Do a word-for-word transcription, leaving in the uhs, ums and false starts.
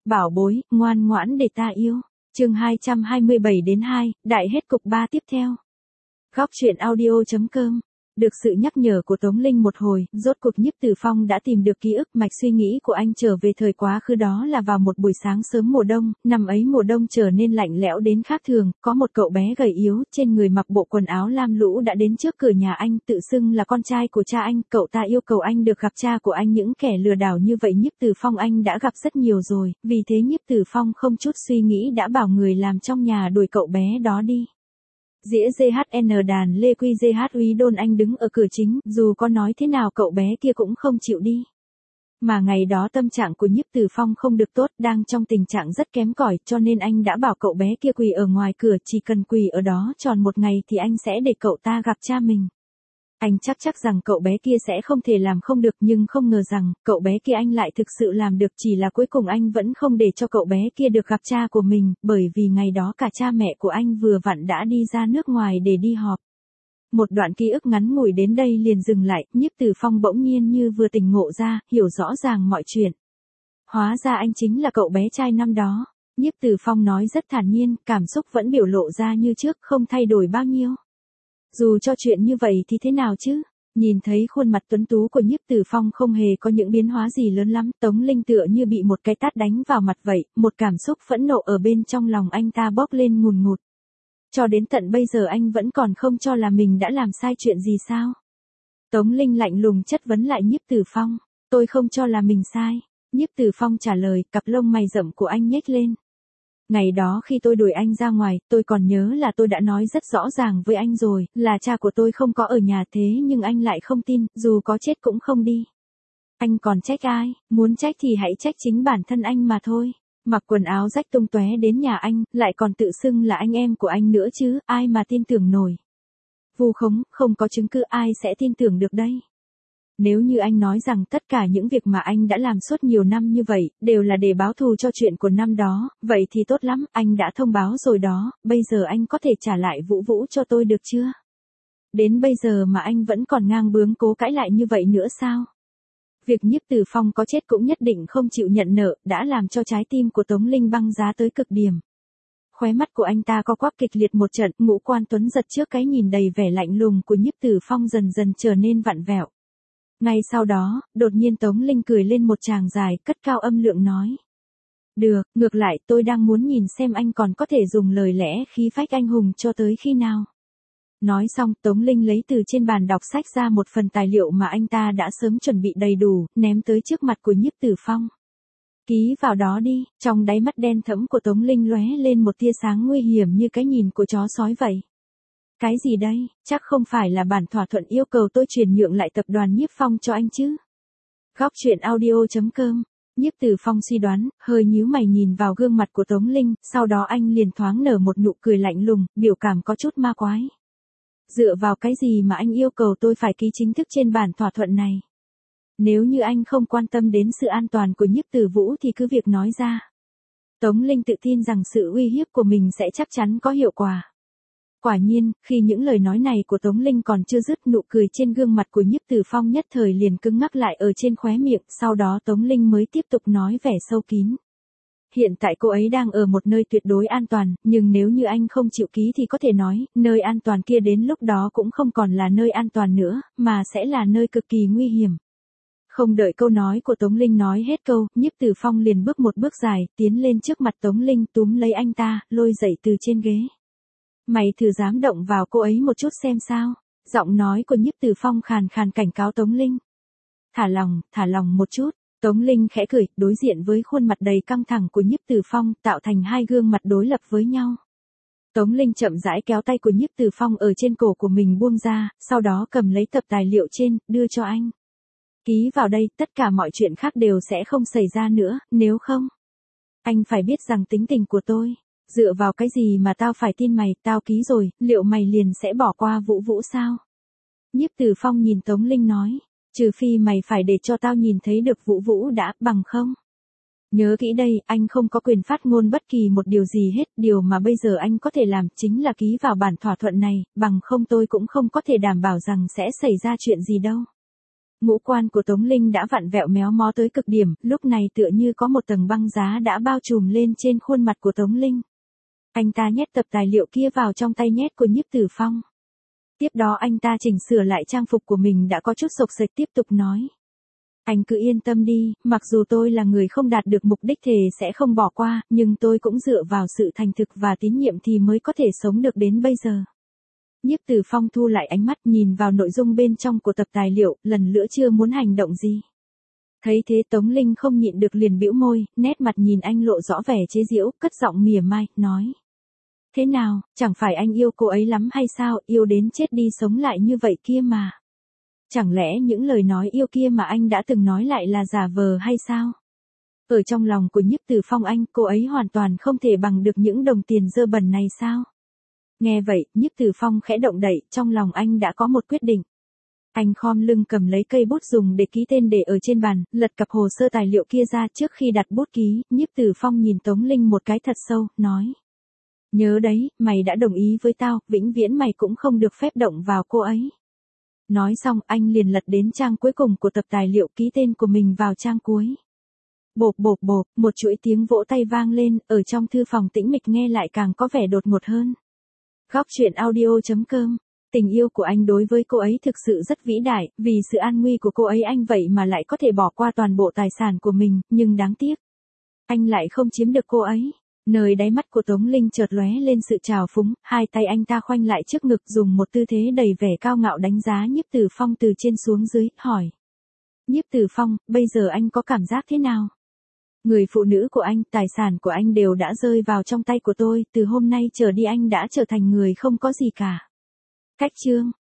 Bảo bối, ngoan ngoãn để ta yêu. Chương hai trăm hai mươi bảy đến hai, đại hết cục ba tiếp theo. Góc truyện audio chấm com. Được sự nhắc nhở của Tống Linh một hồi, rốt cuộc Nhiếp Tử Phong đã tìm được ký ức mạch suy nghĩ của anh trở về thời quá khứ, đó là vào một buổi sáng sớm mùa đông, năm ấy mùa đông trở nên lạnh lẽo đến khác thường, có một cậu bé gầy yếu, trên người mặc bộ quần áo lam lũ đã đến trước cửa nhà anh, tự xưng là con trai của cha anh, cậu ta yêu cầu anh được gặp cha của anh. Những kẻ lừa đảo như vậy Nhiếp Tử Phong anh đã gặp rất nhiều rồi, vì thế Nhiếp Tử Phong không chút suy nghĩ đã bảo người làm trong nhà đuổi cậu bé đó đi. Dĩa giê hát en đàn Lê Quy giê hát Úy Đôn Anh đứng ở cửa chính, dù có nói thế nào cậu bé kia cũng không chịu đi. Mà ngày đó tâm trạng của Nhiếp Tử Phong không được tốt, đang trong tình trạng rất kém cỏi, cho nên anh đã bảo cậu bé kia quỳ ở ngoài cửa, chỉ cần quỳ ở đó tròn một ngày thì anh sẽ để cậu ta gặp cha mình. Anh chắc chắc rằng cậu bé kia sẽ không thể làm không được, nhưng không ngờ rằng, cậu bé kia anh lại thực sự làm được, chỉ là cuối cùng anh vẫn không để cho cậu bé kia được gặp cha của mình, bởi vì ngày đó cả cha mẹ của anh vừa vặn đã đi ra nước ngoài để đi họp. Một đoạn ký ức ngắn ngủi đến đây liền dừng lại, Nhiếp Tử Phong bỗng nhiên như vừa tỉnh ngộ ra, hiểu rõ ràng mọi chuyện. Hóa ra anh chính là cậu bé trai năm đó. Nhiếp Tử Phong nói rất thản nhiên, cảm xúc vẫn biểu lộ ra như trước, không thay đổi bao nhiêu. Dù cho chuyện như vậy thì thế nào chứ? Nhìn thấy khuôn mặt tuấn tú của Nhiếp Tử Phong không hề có những biến hóa gì lớn lắm, Tống Linh tựa như bị một cái tát đánh vào mặt vậy, một cảm xúc phẫn nộ ở bên trong lòng anh ta bốc lên ngùn ngụt. Cho đến tận bây giờ anh vẫn còn không cho là mình đã làm sai chuyện gì sao? Tống Linh lạnh lùng chất vấn lại Nhiếp Tử Phong. Tôi không cho là mình sai. Nhiếp Tử Phong trả lời, cặp lông mày rậm của anh nhếch lên. Ngày đó khi tôi đuổi anh ra ngoài, tôi còn nhớ là tôi đã nói rất rõ ràng với anh rồi, là cha của tôi không có ở nhà, thế nhưng anh lại không tin, dù có chết cũng không đi. Anh còn trách ai? Muốn trách thì hãy trách chính bản thân anh mà thôi. Mặc quần áo rách tung tóe đến nhà anh, lại còn tự xưng là anh em của anh nữa chứ, ai mà tin tưởng nổi. Vu khống, không có chứng cứ, ai sẽ tin tưởng được đây. Nếu như anh nói rằng tất cả những việc mà anh đã làm suốt nhiều năm như vậy, đều là để báo thù cho chuyện của năm đó, vậy thì tốt lắm, anh đã thông báo rồi đó, bây giờ anh có thể trả lại Vũ Vũ cho tôi được chưa? Đến bây giờ mà anh vẫn còn ngang bướng cố cãi lại như vậy nữa sao? Việc Nhiếp Tử Phong có chết cũng nhất định không chịu nhận nợ, đã làm cho trái tim của Tống Linh băng giá tới cực điểm. Khóe mắt của anh ta co quắp kịch liệt một trận, ngũ quan tuấn giật trước cái nhìn đầy vẻ lạnh lùng của Nhiếp Tử Phong dần dần trở nên vặn vẹo. Ngay sau đó, đột nhiên Tống Linh cười lên một tràng dài, cất cao âm lượng nói. Được, ngược lại tôi đang muốn nhìn xem anh còn có thể dùng lời lẽ khí phách anh hùng cho tới khi nào. Nói xong, Tống Linh lấy từ trên bàn đọc sách ra một phần tài liệu mà anh ta đã sớm chuẩn bị đầy đủ, ném tới trước mặt của Nhiếp Tử Phong. Ký vào đó đi, trong đáy mắt đen thẫm của Tống Linh lóe lên một tia sáng nguy hiểm như cái nhìn của chó sói vậy. Cái gì đây, chắc không phải là bản thỏa thuận yêu cầu tôi chuyển nhượng lại tập đoàn Nhiếp Phong cho anh chứ? Góc truyện audio chấm com. Nhiếp Tử Phong suy đoán, hơi nhíu mày nhìn vào gương mặt của Tống Linh, sau đó anh liền thoáng nở một nụ cười lạnh lùng, biểu cảm có chút ma quái. Dựa vào cái gì mà anh yêu cầu tôi phải ký chính thức trên bản thỏa thuận này? Nếu như anh không quan tâm đến sự an toàn của Nhiếp Tử Vũ thì cứ việc nói ra. Tống Linh tự tin rằng sự uy hiếp của mình sẽ chắc chắn có hiệu quả. Quả nhiên, khi những lời nói này của Tống Linh còn chưa dứt, nụ cười trên gương mặt của Nhiếp Tử Phong nhất thời liền cứng ngắc lại ở trên khóe miệng, sau đó Tống Linh mới tiếp tục nói vẻ sâu kín. Hiện tại cô ấy đang ở một nơi tuyệt đối an toàn, nhưng nếu như anh không chịu ký thì có thể nói, nơi an toàn kia đến lúc đó cũng không còn là nơi an toàn nữa, mà sẽ là nơi cực kỳ nguy hiểm. Không đợi câu nói của Tống Linh nói hết câu, Nhiếp Tử Phong liền bước một bước dài, tiến lên trước mặt Tống Linh túm lấy anh ta, lôi dậy từ trên ghế. Mày thử dám động vào cô ấy một chút xem sao? Giọng nói của Nhiếp Tử Phong khàn khàn cảnh cáo Tống Linh. Thả lòng, thả lòng một chút. Tống Linh khẽ cười, đối diện với khuôn mặt đầy căng thẳng của Nhiếp Tử Phong, tạo thành hai gương mặt đối lập với nhau. Tống Linh chậm rãi kéo tay của Nhiếp Tử Phong ở trên cổ của mình buông ra, sau đó cầm lấy tập tài liệu trên, đưa cho anh. Ký vào đây, tất cả mọi chuyện khác đều sẽ không xảy ra nữa, nếu không. Anh phải biết rằng tính tình của tôi. Dựa vào cái gì mà tao phải tin mày, tao ký rồi, liệu mày liền sẽ bỏ qua Vũ Vũ sao? Nhiếp Tử Phong nhìn Tống Linh nói, trừ phi mày phải để cho tao nhìn thấy được Vũ Vũ đã, bằng không? Nhớ kỹ đây, anh không có quyền phát ngôn bất kỳ một điều gì hết, điều mà bây giờ anh có thể làm chính là ký vào bản thỏa thuận này, bằng không tôi cũng không có thể đảm bảo rằng sẽ xảy ra chuyện gì đâu. Ngũ quan của Tống Linh đã vặn vẹo méo mó tới cực điểm, lúc này tựa như có một tầng băng giá đã bao trùm lên trên khuôn mặt của Tống Linh. Anh ta nhét tập tài liệu kia vào trong tay nhét của Nhiếp Tử Phong. Tiếp đó anh ta chỉnh sửa lại trang phục của mình đã có chút xộc xệch tiếp tục nói. Anh cứ yên tâm đi, mặc dù tôi là người không đạt được mục đích thề sẽ không bỏ qua, nhưng tôi cũng dựa vào sự thành thực và tín nhiệm thì mới có thể sống được đến bây giờ. Nhiếp Tử Phong thu lại ánh mắt nhìn vào nội dung bên trong của tập tài liệu, lần nữa chưa muốn hành động gì. Thấy thế Tống Linh không nhịn được liền bĩu môi, nét mặt nhìn anh lộ rõ vẻ chế giễu, cất giọng mỉa mai, nói. Thế nào, chẳng phải anh yêu cô ấy lắm hay sao, yêu đến chết đi sống lại như vậy kia mà. Chẳng lẽ những lời nói yêu kia mà anh đã từng nói lại là giả vờ hay sao? Ở trong lòng của Nhiếp Tử Phong anh, cô ấy hoàn toàn không thể bằng được những đồng tiền dơ bẩn này sao? Nghe vậy, Nhiếp Tử Phong khẽ động đậy, trong lòng anh đã có một quyết định. Anh khom lưng cầm lấy cây bút dùng để ký tên để ở trên bàn, lật cặp hồ sơ tài liệu kia ra. Trước khi đặt bút ký, Nhiếp Tử Phong nhìn Tống Linh một cái thật sâu, nói. Nhớ đấy, mày đã đồng ý với tao, vĩnh viễn mày cũng không được phép động vào cô ấy. Nói xong anh liền lật đến trang cuối cùng của tập tài liệu, ký tên của mình vào trang cuối. Bộp bộp bộp, một chuỗi tiếng vỗ tay vang lên, ở trong thư phòng tĩnh mịch nghe lại càng có vẻ đột ngột hơn. Góc truyện audio chấm com. Tình yêu của anh đối với cô ấy thực sự rất vĩ đại, vì sự an nguy của cô ấy anh vậy mà lại có thể bỏ qua toàn bộ tài sản của mình, nhưng đáng tiếc. Anh lại không chiếm được cô ấy. Nơi đáy mắt của Tống Linh chợt lóe lên sự trào phúng, hai tay anh ta khoanh lại trước ngực dùng một tư thế đầy vẻ cao ngạo đánh giá Nhiếp Tử Phong từ trên xuống dưới, hỏi. Nhiếp Tử Phong, bây giờ anh có cảm giác thế nào? Người phụ nữ của anh, tài sản của anh đều đã rơi vào trong tay của tôi, từ hôm nay trở đi anh đã trở thành người không có gì cả. Cách chương.